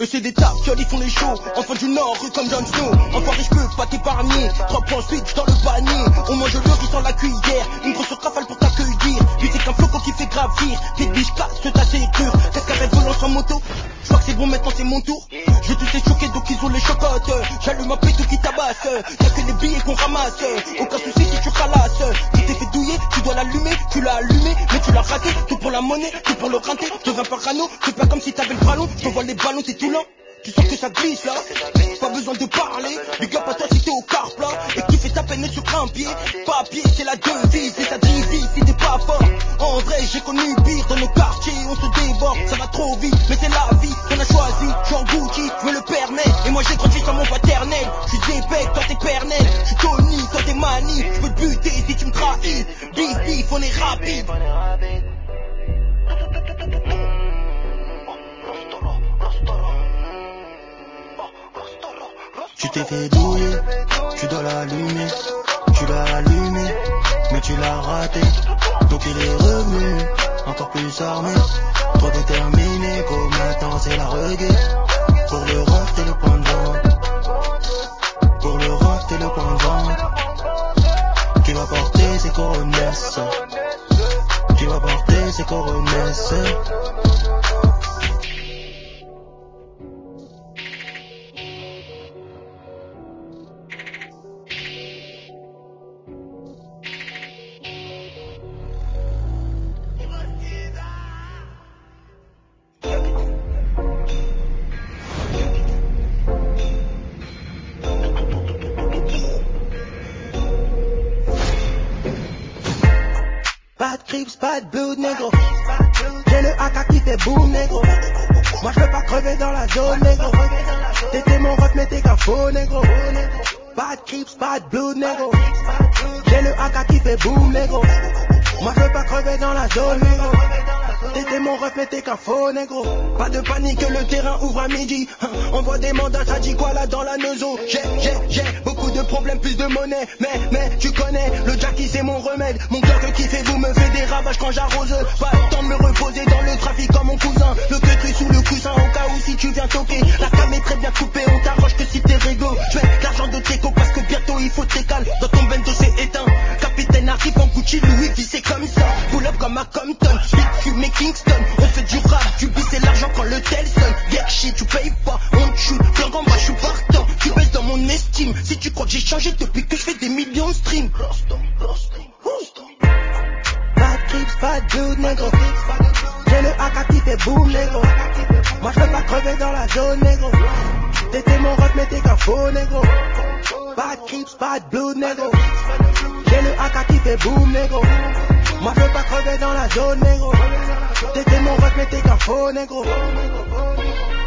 Eux c'est des tapioles, ils font les shows. Enfant du Nord, rue comme Jon Snow. Enfoiré, je peux pas t'épargner. 3 points switch dans le panier. On mange le riz sans la cuillère. Une grosse rafale pour t'accueillir. Lui c'est qu'un flocon qui fait gravir. Pied de biche casse ta sécure. Cascarette volant sans moto. Je crois que c'est bon, maintenant c'est mon tour. Je tous les choqués donc ils ont les chocottes. J'allume un pétou qui tabasse. Y'a que les billets qu'on ramasse. Aucun souci si tu ralasses. Tu t'es fait douiller, tu dois l'allumer. Tu l'as allumé, mais tu l'as raté. Tout pour la monnaie, tout pour le rinté. Deviens parano, c'est pas comme si t'avais le ballon. Je t'envoie les ballons, t'es tout lent. Tu sens que ça glisse là. Pas besoin de parler. Big up à toi si t'es au carpe là. Et qui fait ta peine sur un pied. Papier, c'est la devise. Et ça divise si t'es pas fort. En vrai, j'ai connu pire dans nos quartiers. On se déborde, ça va trop vite. Mais c'est la vie qu'on a choisi. J'suis en Gucci, je me le permets. Et moi j'ai grandi sans mon paternel. J'suis épais, toi t'es pernel. J'suis Tony, toi t'es Mani. J'peux te buter si tu me trahis. Bif, bif, on est rapide. Tu t'es fait douiller, tu dois l'allumer. Tu l'as allumé, mais tu l'as raté. Donc il est revenu, encore plus armé. Trop déterminé, gros, maintenant c'est la reggae. Pour le rock, t'es le point de vente. Pour le rock, t'es le point de vente. Qui va porter ses coronesses. Qui va porter ses coronesses. Pas de crips, pas de blood, négro. J'ai le AK qui fait boom, négro. Moi je veux pas crever dans la zone, négro. T'étais mon ref, mais t'es qu'un faux, négro. Pas de crips, pas de blood, négro. J'ai le AK qui fait boom, négro. Moi je veux pas crever dans la zone, négro. T'étais mon ref, mais t'es qu'un faux, négro. Pas de panique, le terrain ouvre à midi. On voit des mandats, ça dit quoi là dans la neuzo. J'ai beaucoup de problèmes, plus de monnaie. Mais tu connais, le Jackie c'est mon remède. Mon cœur qui fait vous me fait des ravages quand j'arrose. Pas le temps de me reposer dans le trafic comme mon cousin. Le queutru sous le coussin au cas où si tu viens toquer. La cam est très bien coupée, on t'arrange que si t'es réglo. J'fais l'argent de Teco parce que bientôt il faut t'écaler. Dans ton bento c'est éteint. Capitaine arrive en Gucci, Louis V c'est comme ça. Pull up comme à Compton, Big fumé Kingston. On fait du rap, du bis c'est l'argent quand le tel sonne. Yeah shit, tu payes pas, on te shoot. Flingue en bas, j'suis partant. Tu baisses dans mon estime. Si tu crois que j'ai changé depuis que je fais des millions de streams. Pas de crips, pas de dude, négro. J'ai le AK qui fait boom, négro. Moi je veux pas crever dans la zone, négro. T'étais mon ref, mais t'es qu'un faux, négro. Pas de crips, pas de blood, négro. J'ai le AK qui fait boom, négro. Moi je veux pas crever dans la zone, négro. T'étais mon ref, mais t'es qu'un faux, négro.